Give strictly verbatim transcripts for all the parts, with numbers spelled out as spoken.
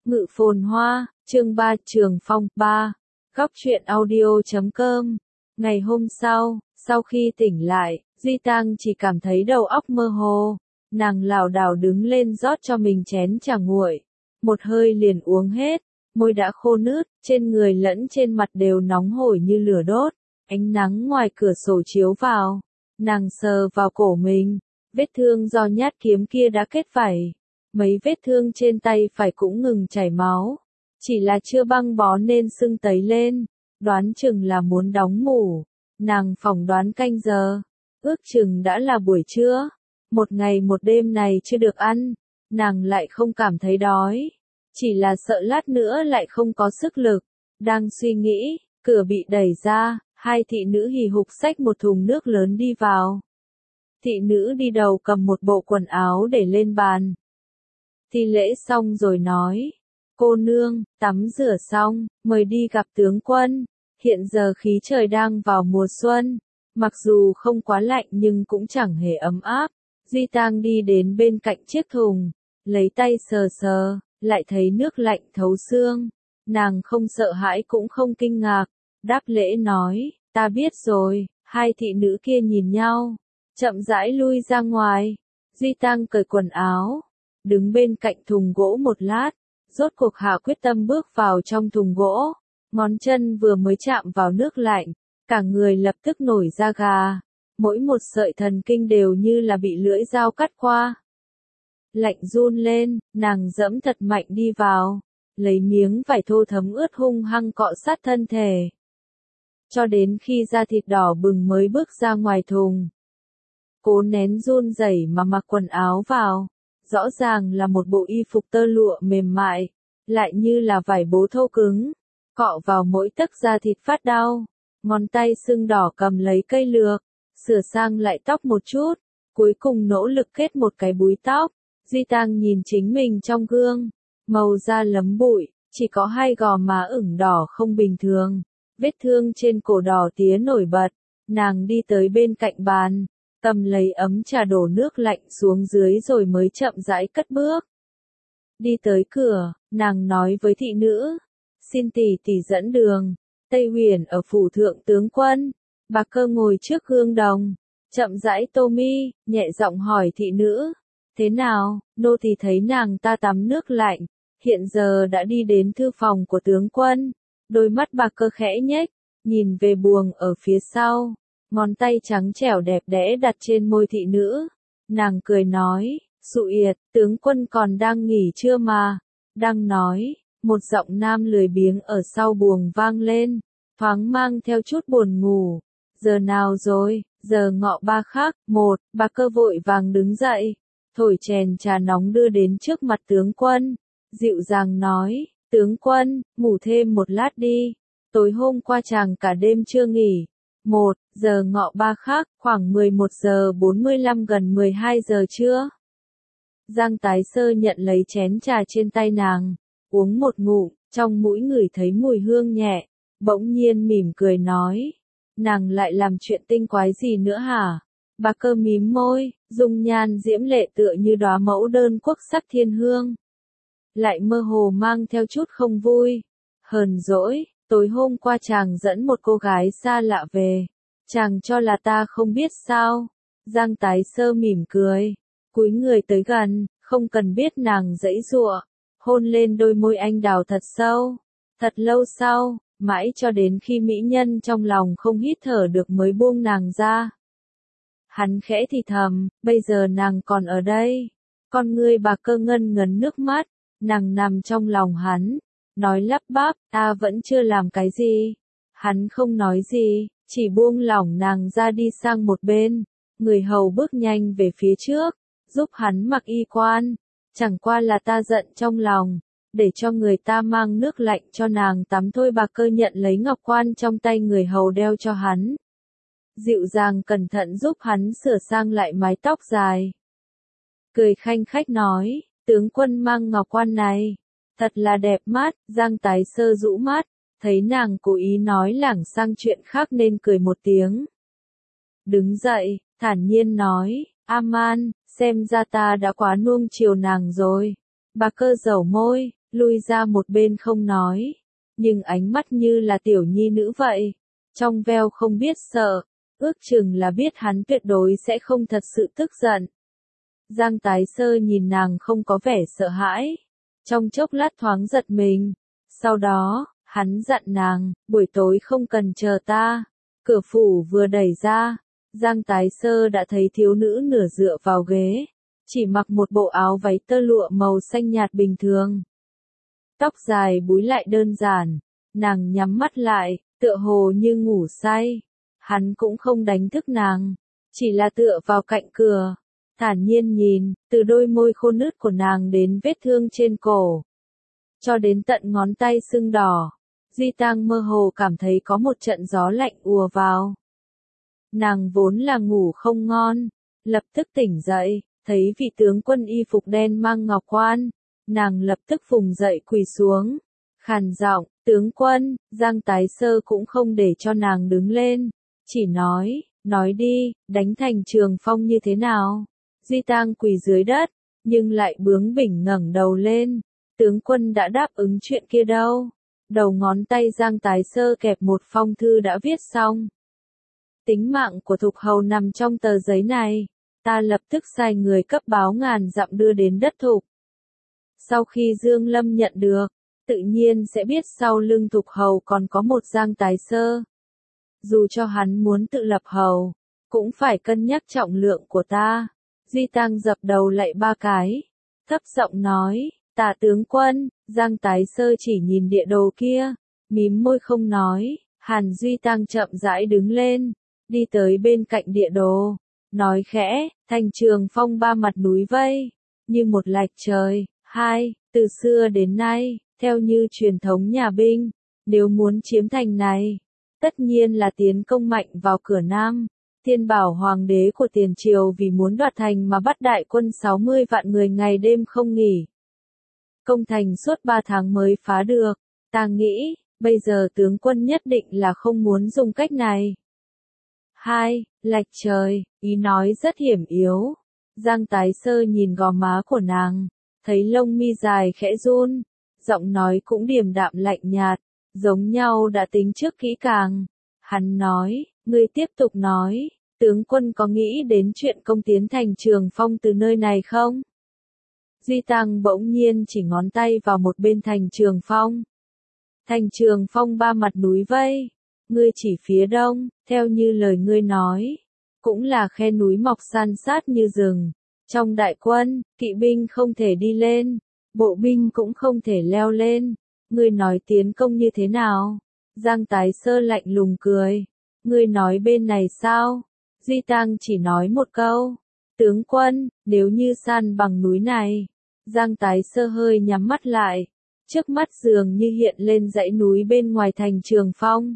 Ngự phồn hoa, chương ba Trường Phong, ba. Góc truyện audio chấm com. Ngày hôm sau, sau khi tỉnh lại, Di Tăng chỉ cảm thấy đầu óc mơ hồ. Nàng lảo đảo đứng lên rót cho mình chén trà nguội. Một hơi liền uống hết, môi đã khô nứt, trên người lẫn trên mặt đều nóng hổi như lửa đốt. Ánh nắng ngoài cửa sổ chiếu vào. Nàng sờ vào cổ mình, vết thương do nhát kiếm kia đã kết vảy. Mấy vết thương trên tay phải cũng ngừng chảy máu. Chỉ là chưa băng bó nên sưng tấy lên. Đoán chừng là muốn đóng mủ. Nàng phỏng đoán canh giờ. Ước chừng đã là buổi trưa. Một ngày một đêm này chưa được ăn. Nàng lại không cảm thấy đói. Chỉ là sợ lát nữa lại không có sức lực. Đang suy nghĩ, cửa bị đẩy ra. Hai thị nữ hì hục xách một thùng nước lớn đi vào. Thị nữ đi đầu cầm một bộ quần áo để lên bàn. Thi lễ xong rồi nói, cô nương, tắm rửa xong, mời đi gặp tướng quân. Hiện giờ khí trời đang vào mùa xuân, mặc dù không quá lạnh nhưng cũng chẳng hề ấm áp. Di Tăng đi đến bên cạnh chiếc thùng, lấy tay sờ sờ, lại thấy nước lạnh thấu xương. Nàng không sợ hãi cũng không kinh ngạc, đáp lễ nói, ta biết rồi. Hai thị nữ kia nhìn nhau, chậm rãi lui ra ngoài. Di Tăng cởi quần áo, đứng bên cạnh thùng gỗ một lát, rốt cuộc hạ quyết tâm bước vào trong thùng gỗ. Ngón chân vừa mới chạm vào nước lạnh, cả người lập tức nổi da gà. Mỗi một sợi thần kinh đều như là bị lưỡi dao cắt qua. Lạnh run lên, nàng dẫm thật mạnh đi vào, lấy miếng vải thô thấm ướt hung hăng cọ sát thân thể. Cho đến khi da thịt đỏ bừng mới bước ra ngoài thùng. Cố nén run rẩy mà mặc quần áo vào. Rõ ràng là một bộ y phục tơ lụa mềm mại, lại như là vải bố thô cứng, cọ vào mỗi tấc da thịt phát đau. Ngón tay sưng đỏ cầm lấy cây lược, sửa sang lại tóc một chút, cuối cùng nỗ lực kết một cái búi tóc. Di Tăng nhìn chính mình trong gương, màu da lấm bụi, chỉ có hai gò má ửng đỏ không bình thường, vết thương trên cổ đỏ tía nổi bật. Nàng đi tới bên cạnh bàn, cầm lấy ấm trà đổ nước lạnh xuống dưới rồi mới chậm rãi cất bước. Đi tới cửa, nàng nói với thị nữ, xin tỷ tỷ dẫn đường. Tây Huyền ở phủ thượng tướng quân. Bạc Cơ ngồi trước gương đồng, chậm rãi tô mi, nhẹ giọng hỏi thị nữ, thế nào? Nô tỳ thấy nàng ta tắm nước lạnh, hiện giờ đã đi đến thư phòng của tướng quân. Đôi mắt Bạc Cơ khẽ nhếch, nhìn về buồng ở phía sau. Ngón tay trắng trẻo đẹp đẽ đặt trên môi thị nữ. Nàng cười nói, Sụ Yệt, tướng quân còn đang nghỉ trưa mà. Đang nói, một giọng nam lười biếng ở sau buồng vang lên, thoáng mang theo chút buồn ngủ. Giờ nào rồi? Giờ ngọ ba khắc. Một, Bạc Cơ vội vàng đứng dậy, thổi chén trà nóng đưa đến trước mặt tướng quân. Dịu dàng nói, tướng quân, ngủ thêm một lát đi. Tối hôm qua chàng cả đêm chưa nghỉ. Một, giờ ngọ ba khắc, khoảng mười một giờ bốn mươi lăm gần mười hai giờ trưa. Giang Tái Sơ nhận lấy chén trà trên tay nàng, uống một ngụm, trong mũi ngửi thấy mùi hương nhẹ, bỗng nhiên mỉm cười nói, nàng lại làm chuyện tinh quái gì nữa hả? Bạc Cơ mím môi, dung nhan diễm lệ tựa như đóa mẫu đơn quốc sắc thiên hương, lại mơ hồ mang theo chút không vui, hờn dỗi. Tối hôm qua chàng dẫn một cô gái xa lạ về, chàng cho là ta không biết sao? Giang Tái Sơ mỉm cười, cúi người tới gần, không cần biết nàng giãy giụa, hôn lên đôi môi anh đào thật sâu. Thật lâu sau, mãi cho đến khi mỹ nhân trong lòng không hít thở được mới buông nàng ra. Hắn khẽ thì thầm, bây giờ nàng còn ở đây. Con ngươi Bạc Cơ ngân ngấn nước mắt, nàng nằm trong lòng hắn. Nói lắp bắp, ta vẫn chưa làm cái gì. Hắn không nói gì, chỉ buông lỏng nàng ra đi sang một bên. Người hầu bước nhanh về phía trước, giúp hắn mặc y quan. Chẳng qua là ta giận trong lòng, để cho người ta mang nước lạnh cho nàng tắm thôi. Bạc Cơ nhận lấy ngọc quan trong tay người hầu đeo cho hắn. Dịu dàng cẩn thận giúp hắn sửa sang lại mái tóc dài. Cười khanh khách nói, tướng quân mang ngọc quan này. Thật là đẹp mắt. Giang Tái Sơ rũ mắt, thấy nàng cố ý nói lảng sang chuyện khác nên cười một tiếng. Đứng dậy, thản nhiên nói, Aman, xem ra ta đã quá nuông chiều nàng rồi. Bạc Cơ dẩu môi, lui ra một bên không nói, nhưng ánh mắt như là tiểu nhi nữ vậy, trong veo không biết sợ, ước chừng là biết hắn tuyệt đối sẽ không thật sự tức giận. Giang Tái Sơ nhìn nàng không có vẻ sợ hãi, trong chốc lát thoáng giật mình, sau đó, hắn dặn nàng, buổi tối không cần chờ ta. Cửa phủ vừa đẩy ra, Giang Tái Sơ đã thấy thiếu nữ nửa dựa vào ghế, chỉ mặc một bộ áo váy tơ lụa màu xanh nhạt bình thường. Tóc dài búi lại đơn giản, nàng nhắm mắt lại, tựa hồ như ngủ say. Hắn cũng không đánh thức nàng, chỉ là tựa vào cạnh cửa, thản nhiên nhìn, từ đôi môi khô nứt của nàng đến vết thương trên cổ, cho đến tận ngón tay sưng đỏ. Duy Tang mơ hồ cảm thấy có một trận gió lạnh ùa vào. Nàng vốn là ngủ không ngon, lập tức tỉnh dậy, thấy vị tướng quân y phục đen mang ngọc quan, nàng lập tức vùng dậy quỳ xuống, khàn giọng, tướng quân. Giang Tái Sơ cũng không để cho nàng đứng lên, chỉ nói, nói đi, đánh thành Trường Phong như thế nào? Duy Tang quỳ dưới đất, nhưng lại bướng bỉnh ngẩng đầu lên, tướng quân đã đáp ứng chuyện kia đâu. Đầu ngón tay Giang Tái Sơ kẹp một phong thư đã viết xong. Tính mạng của Thục Hầu nằm trong tờ giấy này, ta lập tức sai người cấp báo ngàn dặm đưa đến đất Thục. Sau khi Dương Lâm nhận được, tự nhiên sẽ biết sau lưng Thục Hầu còn có một Giang Tái Sơ. Dù cho hắn muốn tự lập hầu, cũng phải cân nhắc trọng lượng của ta. Duy Tang dập đầu lạy ba cái, thấp giọng nói, Tạ tướng quân. Giang Tái Sơ chỉ nhìn địa đồ kia, mím môi không nói. Hàn Duy Tang chậm rãi đứng lên, đi tới bên cạnh địa đồ, nói khẽ, thành Trường Phong ba mặt núi vây, như một lạch trời. Hai, từ xưa đến nay, theo như truyền thống nhà binh, nếu muốn chiếm thành này, tất nhiên là tiến công mạnh vào cửa Nam. Thiên Bảo Hoàng đế của Tiền Triều vì muốn đoạt thành mà bắt đại quân sáu mươi vạn người ngày đêm không nghỉ. Công thành suốt ba tháng mới phá được. Ta nghĩ, bây giờ tướng quân nhất định là không muốn dùng cách này. Hai, lạch trời, ý nói rất hiểm yếu. Giang Tái Sơ nhìn gò má của nàng, thấy lông mi dài khẽ run, giọng nói cũng điềm đạm lạnh nhạt, giống nhau đã tính trước kỹ càng. Hắn nói, ngươi tiếp tục nói, tướng quân có nghĩ đến chuyện công tiến thành Trường Phong từ nơi này không? Duy Tang bỗng nhiên chỉ ngón tay vào một bên thành Trường Phong. Thành Trường Phong ba mặt núi vây, ngươi chỉ phía đông, theo như lời ngươi nói, cũng là khe núi mọc san sát như rừng. Trong đại quân, kỵ binh không thể đi lên, bộ binh cũng không thể leo lên. Ngươi nói tiến công như thế nào? Giang Tái Sơ lạnh lùng cười. Ngươi nói bên này sao? Duy Tang chỉ nói một câu. Tướng quân, nếu như san bằng núi này. Giang Tái Sơ hơi nhắm mắt lại. Trước mắt dường như hiện lên dãy núi bên ngoài thành Trường Phong.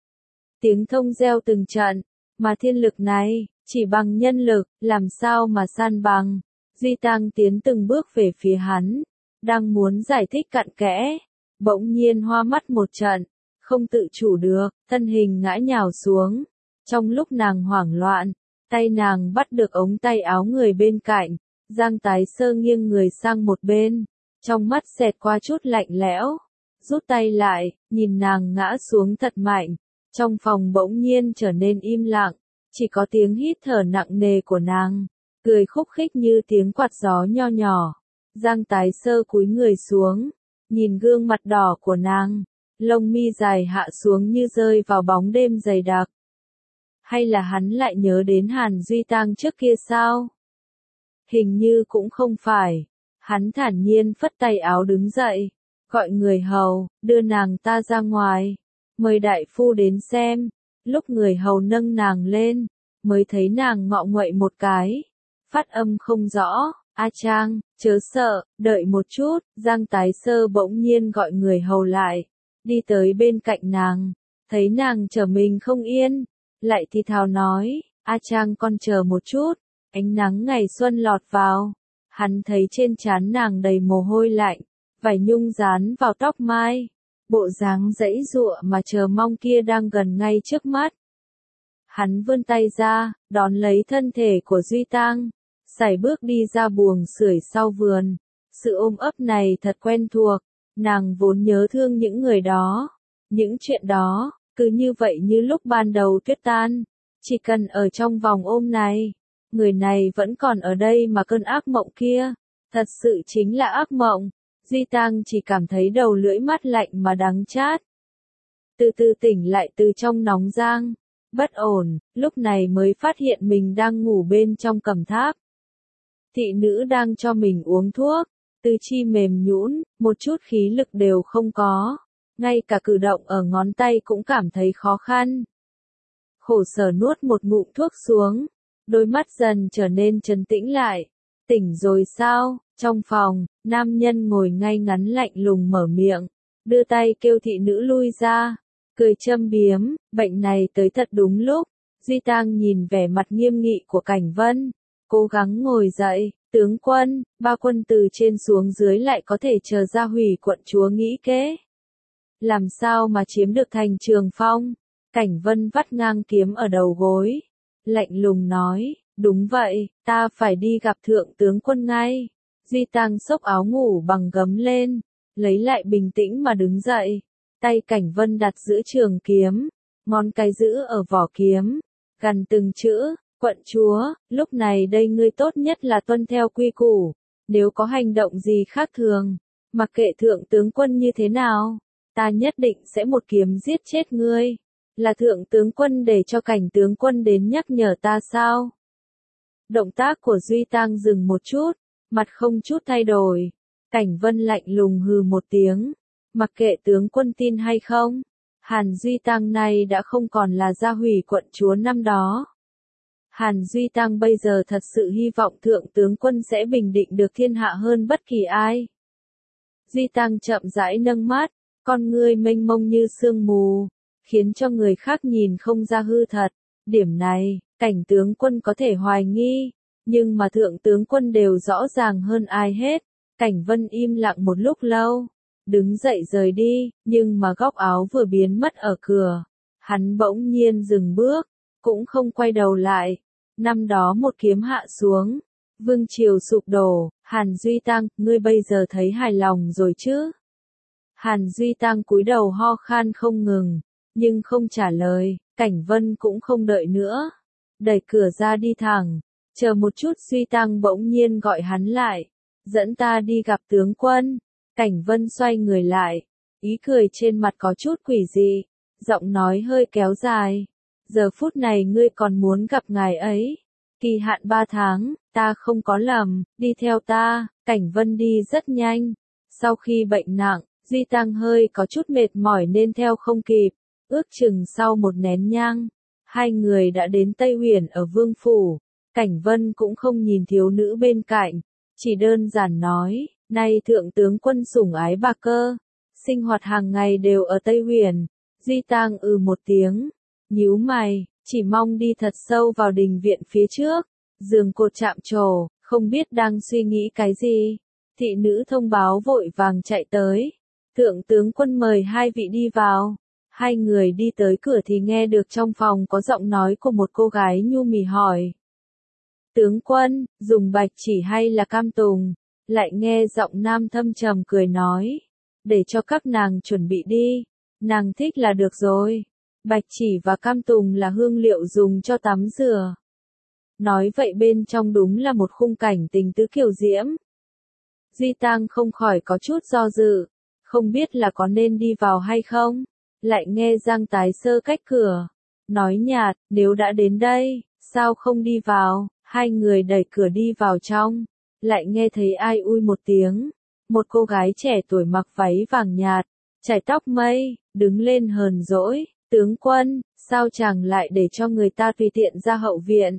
Tiếng thông reo từng trận, mà thiên lực này, chỉ bằng nhân lực, làm sao mà san bằng. Duy Tang tiến từng bước về phía hắn, đang muốn giải thích cặn kẽ, bỗng nhiên hoa mắt một trận, không tự chủ được, thân hình ngã nhào xuống. Trong lúc nàng hoảng loạn, tay nàng bắt được ống tay áo người bên cạnh, Giang Tái Sơ nghiêng người sang một bên, trong mắt xẹt qua chút lạnh lẽo, rút tay lại, nhìn nàng ngã xuống thật mạnh. Trong phòng bỗng nhiên trở nên im lặng, chỉ có tiếng hít thở nặng nề của nàng, cười khúc khích như tiếng quạt gió nho nhỏ. Giang Tái Sơ cúi người xuống, nhìn gương mặt đỏ của nàng, lông mi dài hạ xuống như rơi vào bóng đêm dày đặc. Hay là hắn lại nhớ đến Hàn Duy Tang trước kia sao? Hình như cũng không phải. Hắn thản nhiên phất tay áo đứng dậy, gọi người hầu, đưa nàng ta ra ngoài, mời đại phu đến xem. Lúc người hầu nâng nàng lên, mới thấy nàng ngọ nguậy một cái, phát âm không rõ. A Trang, chớ sợ, đợi một chút. Giang Tái Sơ bỗng nhiên gọi người hầu lại, đi tới bên cạnh nàng, thấy nàng trở mình không yên, lại thì thào nói, A Trang con chờ một chút. Ánh nắng ngày xuân lọt vào, hắn thấy trên trán nàng đầy mồ hôi lạnh, vải nhung dán vào tóc mai, bộ dáng giãy giụa mà chờ mong kia đang gần ngay trước mắt. Hắn vươn tay ra, đón lấy thân thể của Duy Tang, sải bước đi ra buồng sưởi sau vườn. Sự ôm ấp này thật quen thuộc, Nàng vốn nhớ thương những người đó, những chuyện đó, cứ như vậy như lúc ban đầu tuyết tan. Chỉ cần ở trong vòng ôm này, người này vẫn còn ở đây mà cơn ác mộng kia, thật sự chính là ác mộng. Di Tăng chỉ cảm thấy đầu lưỡi mắt lạnh mà đắng chát. Từ từ tỉnh lại từ trong nóng giang, bất ổn, lúc này mới phát hiện mình đang ngủ bên trong cẩm tháp. Thị nữ đang cho mình uống thuốc, tứ chi mềm nhũn, một chút khí lực đều không có, ngay cả cử động ở ngón tay cũng cảm thấy khó khăn. Khổ sở nuốt một ngụm thuốc xuống, đôi mắt dần trở nên trấn tĩnh lại. Tỉnh rồi sao? Trong phòng, nam nhân ngồi ngay ngắn lạnh lùng mở miệng, đưa tay kêu thị nữ lui ra, cười châm biếm, bệnh này tới thật đúng lúc. Duy Tăng nhìn vẻ mặt nghiêm nghị của Cảnh Vân, cố gắng ngồi dậy. Tướng quân, ba quân từ trên xuống dưới lại có thể chờ ra hủy quận chúa nghĩ kế. Làm sao mà chiếm được thành Trường Phong? Cảnh Vân vắt ngang kiếm ở đầu gối, lạnh lùng nói, đúng vậy, ta phải đi gặp thượng tướng quân ngay. Duy Tăng xốc áo ngủ bằng gấm lên, lấy lại bình tĩnh mà đứng dậy. Tay Cảnh Vân đặt giữ trường kiếm, ngón cái giữ ở vỏ kiếm, gằn từng chữ, quận chúa, lúc này đây ngươi tốt nhất là tuân theo quy củ, nếu có hành động gì khác thường, mặc kệ thượng tướng quân như thế nào, ta nhất định sẽ một kiếm giết chết ngươi. Là thượng tướng quân để cho Cảnh tướng quân đến nhắc nhở ta sao? Động tác của Duy Tăng dừng một chút, mặt không chút thay đổi. Cảnh Vân lạnh lùng hừ một tiếng, mặc kệ tướng quân tin hay không, Hàn Duy Tăng này đã không còn là gia hủy quận chúa năm đó. Hàn Duy Tăng bây giờ thật sự hy vọng thượng tướng quân sẽ bình định được thiên hạ hơn bất kỳ ai. Duy Tăng chậm rãi nâng mắt, con ngươi mênh mông như sương mù, khiến cho người khác nhìn không ra hư thật. Điểm này, Cảnh tướng quân có thể hoài nghi, nhưng mà thượng tướng quân đều rõ ràng hơn ai hết. Cảnh Vân im lặng một lúc lâu, đứng dậy rời đi, nhưng mà góc áo vừa biến mất ở cửa, hắn bỗng nhiên dừng bước, cũng không quay đầu lại. Năm đó một kiếm hạ xuống, vương triều sụp đổ. Hàn Duy Tăng, ngươi bây giờ thấy hài lòng rồi chứ? Hàn Duy Tăng cúi đầu ho khan không ngừng, nhưng không trả lời. Cảnh Vân cũng không đợi nữa, đẩy cửa ra đi thẳng. Chờ một chút, Duy Tăng bỗng nhiên gọi hắn lại, dẫn ta đi gặp tướng quân. Cảnh Vân xoay người lại, ý cười trên mặt có chút quỷ dị, giọng nói hơi kéo dài. Giờ phút này ngươi còn muốn gặp ngài ấy. Kỳ hạn ba tháng, ta không có lầm, đi theo ta. Cảnh Vân đi rất nhanh. Sau khi bệnh nặng, Duy Tăng hơi có chút mệt mỏi nên theo không kịp. Ước chừng sau một nén nhang, hai người đã đến Tây Huyền ở Vương Phủ. Cảnh Vân cũng không nhìn thiếu nữ bên cạnh, chỉ đơn giản nói, nay thượng tướng quân sủng ái Bạc Cơ, sinh hoạt hàng ngày đều ở Tây Huyền. Duy Tăng ừ một tiếng, nhíu mày, chỉ mong đi thật sâu vào đình viện phía trước, giường cột chạm trổ, không biết đang suy nghĩ cái gì. Thị nữ thông báo vội vàng chạy tới, thượng tướng quân mời hai vị đi vào. Hai người đi tới cửa thì nghe được trong phòng có giọng nói của một cô gái nhu mì hỏi. Tướng quân, dùng bạch chỉ hay là cam tùng? Lại nghe giọng nam thâm trầm cười nói. Để cho các nàng chuẩn bị đi, nàng thích là được rồi. Bạch chỉ và cam tùng là hương liệu dùng cho tắm rửa. Nói vậy bên trong đúng là một khung cảnh tình tứ kiều diễm. Duy Tăng không khỏi có chút do dự, không biết là có nên đi vào hay không. Lại nghe Giang Tái Sơ cách cửa, nói nhạt, nếu đã đến đây, sao không đi vào? Hai người đẩy cửa đi vào trong, lại nghe thấy ai ui một tiếng. Một cô gái trẻ tuổi mặc váy vàng nhạt, chải tóc mây, đứng lên hờn dỗi, tướng quân, sao chàng lại để cho người ta tùy tiện ra hậu viện?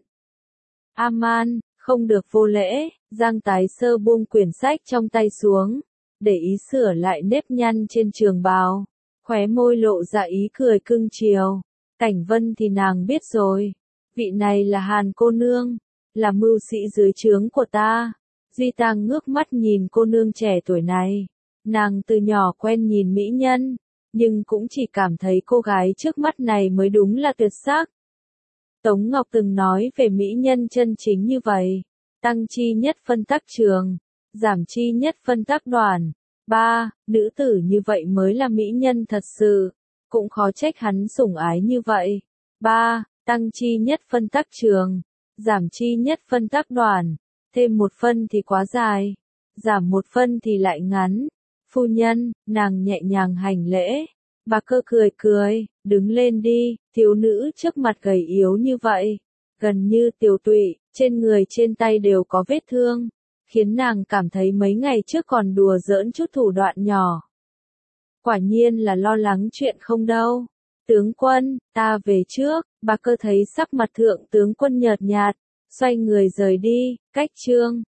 Aman, không được vô lễ. Giang Tái Sơ buông quyển sách trong tay xuống, để ý sửa lại nếp nhăn trên trường bào, khóe môi lộ ra ý cười cưng chiều. Cảnh Vân thì nàng biết rồi, vị này là Hàn cô nương, là mưu sĩ dưới trướng của ta. Duy Tăng ngước mắt nhìn cô nương trẻ tuổi này, nàng từ nhỏ quen nhìn mỹ nhân, nhưng cũng chỉ cảm thấy cô gái trước mắt này mới đúng là tuyệt sắc. Tống Ngọc từng nói về mỹ nhân chân chính như vậy, tăng chi nhất phân tắc trường, giảm chi nhất phân tắc đoàn. Ba, nữ tử như vậy mới là mỹ nhân thật sự, cũng khó trách hắn sủng ái như vậy. Ba, tăng chi nhất phân tắc trường, giảm chi nhất phân tắc đoàn, thêm một phân thì quá dài, giảm một phân thì lại ngắn. Phu nhân, nàng nhẹ nhàng hành lễ. Bà Cơ cười cười, đứng lên đi, thiếu nữ trước mặt gầy yếu như vậy, gần như tiều tụy, trên người trên tay đều có vết thương, khiến nàng cảm thấy mấy ngày trước còn đùa giỡn chút thủ đoạn nhỏ. Quả nhiên là lo lắng chuyện không đâu. Tướng quân, ta về trước. Bà Cơ thấy sắc mặt thượng tướng quân nhợt nhạt, xoay người rời đi. Cách chương